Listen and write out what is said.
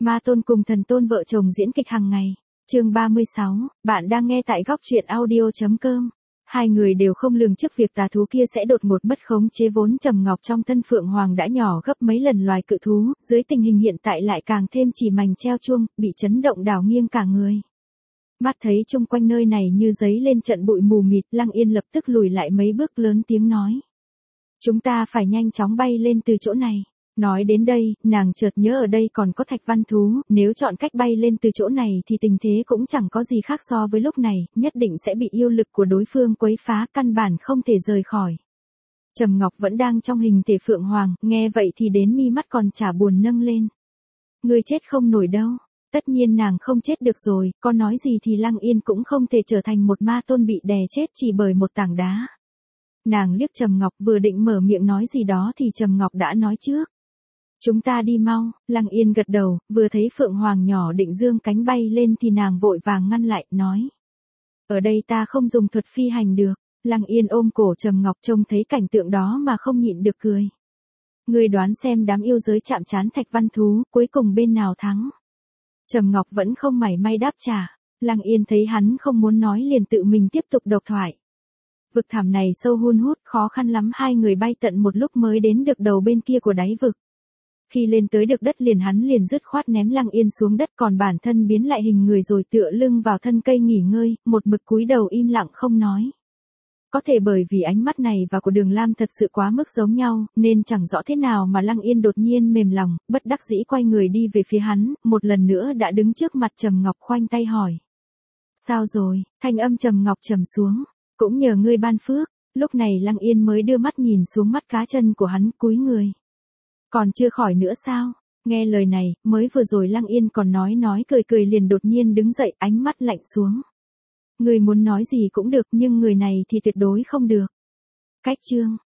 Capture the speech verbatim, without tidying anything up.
Ma tôn cùng thần tôn vợ chồng diễn kịch hàng ngày. Chương ba mươi sáu, bạn đang nghe tại góc truyện audio chấm com. Hai người đều không lường trước việc tà thú kia sẽ đột ngột mất khống chế, vốn Trầm Ngọc trong thân Phượng Hoàng đã nhỏ gấp mấy lần loài cự thú, dưới tình hình hiện tại lại càng thêm chỉ mảnh treo chuông, bị chấn động đảo nghiêng cả người. Mắt thấy chung quanh nơi này như giấy lên trận bụi mù mịt, Lăng Yên lập tức lùi lại mấy bước, lớn tiếng nói: chúng ta phải nhanh chóng bay lên từ chỗ này. Nói đến đây, nàng chợt nhớ ở đây còn có thạch văn thú, nếu chọn cách bay lên từ chỗ này thì tình thế cũng chẳng có gì khác so với lúc này, nhất định sẽ bị yêu lực của đối phương quấy phá, căn bản không thể rời khỏi. Trầm Ngọc vẫn đang trong hình thể Phượng Hoàng, nghe vậy thì đến mi mắt còn chả buồn nâng lên. Ngươi chết không nổi đâu. Tất nhiên nàng không chết được rồi, có nói gì thì Lăng Yên cũng không thể trở thành một ma tôn bị đè chết chỉ bởi một tảng đá. Nàng liếc Trầm Ngọc, vừa định mở miệng nói gì đó thì Trầm Ngọc đã nói trước: chúng ta đi mau. Lăng Yên gật đầu, vừa thấy Phượng Hoàng nhỏ định dương cánh bay lên thì nàng vội vàng ngăn lại, nói: ở đây ta không dùng thuật phi hành được. Lăng Yên ôm cổ Trầm Ngọc, trông thấy cảnh tượng đó mà không nhịn được cười. Ngươi đoán xem đám yêu giới chạm trán thạch văn thú, cuối cùng bên nào thắng? Trầm Ngọc vẫn không mảy may đáp trả. Lăng Yên thấy hắn không muốn nói liền tự mình tiếp tục độc thoại. Vực thẳm này sâu hun hút, khó khăn lắm hai người bay tận một lúc mới đến được đầu bên kia của đáy vực. Khi lên tới được đất liền hắn liền dứt khoát ném Lăng Yên xuống đất, còn bản thân biến lại hình người rồi tựa lưng vào thân cây nghỉ ngơi, một mực cúi đầu im lặng không nói. Có thể bởi vì ánh mắt này và của Đường Lam thật sự quá mức giống nhau, nên chẳng rõ thế nào mà Lăng Yên đột nhiên mềm lòng, bất đắc dĩ quay người đi về phía hắn, một lần nữa đã đứng trước mặt Trầm Ngọc, khoanh tay hỏi: sao rồi? Thanh âm Trầm Ngọc trầm xuống: cũng nhờ ngươi ban phước. Lúc này Lăng Yên mới đưa mắt nhìn xuống mắt cá chân của hắn, cúi người: còn chưa khỏi nữa sao? Nghe lời này, mới vừa rồi Lăng Yên còn nói nói cười cười liền đột nhiên đứng dậy, ánh mắt lạnh xuống: ngươi muốn nói gì cũng được, nhưng người này thì tuyệt đối không được. Cách chương.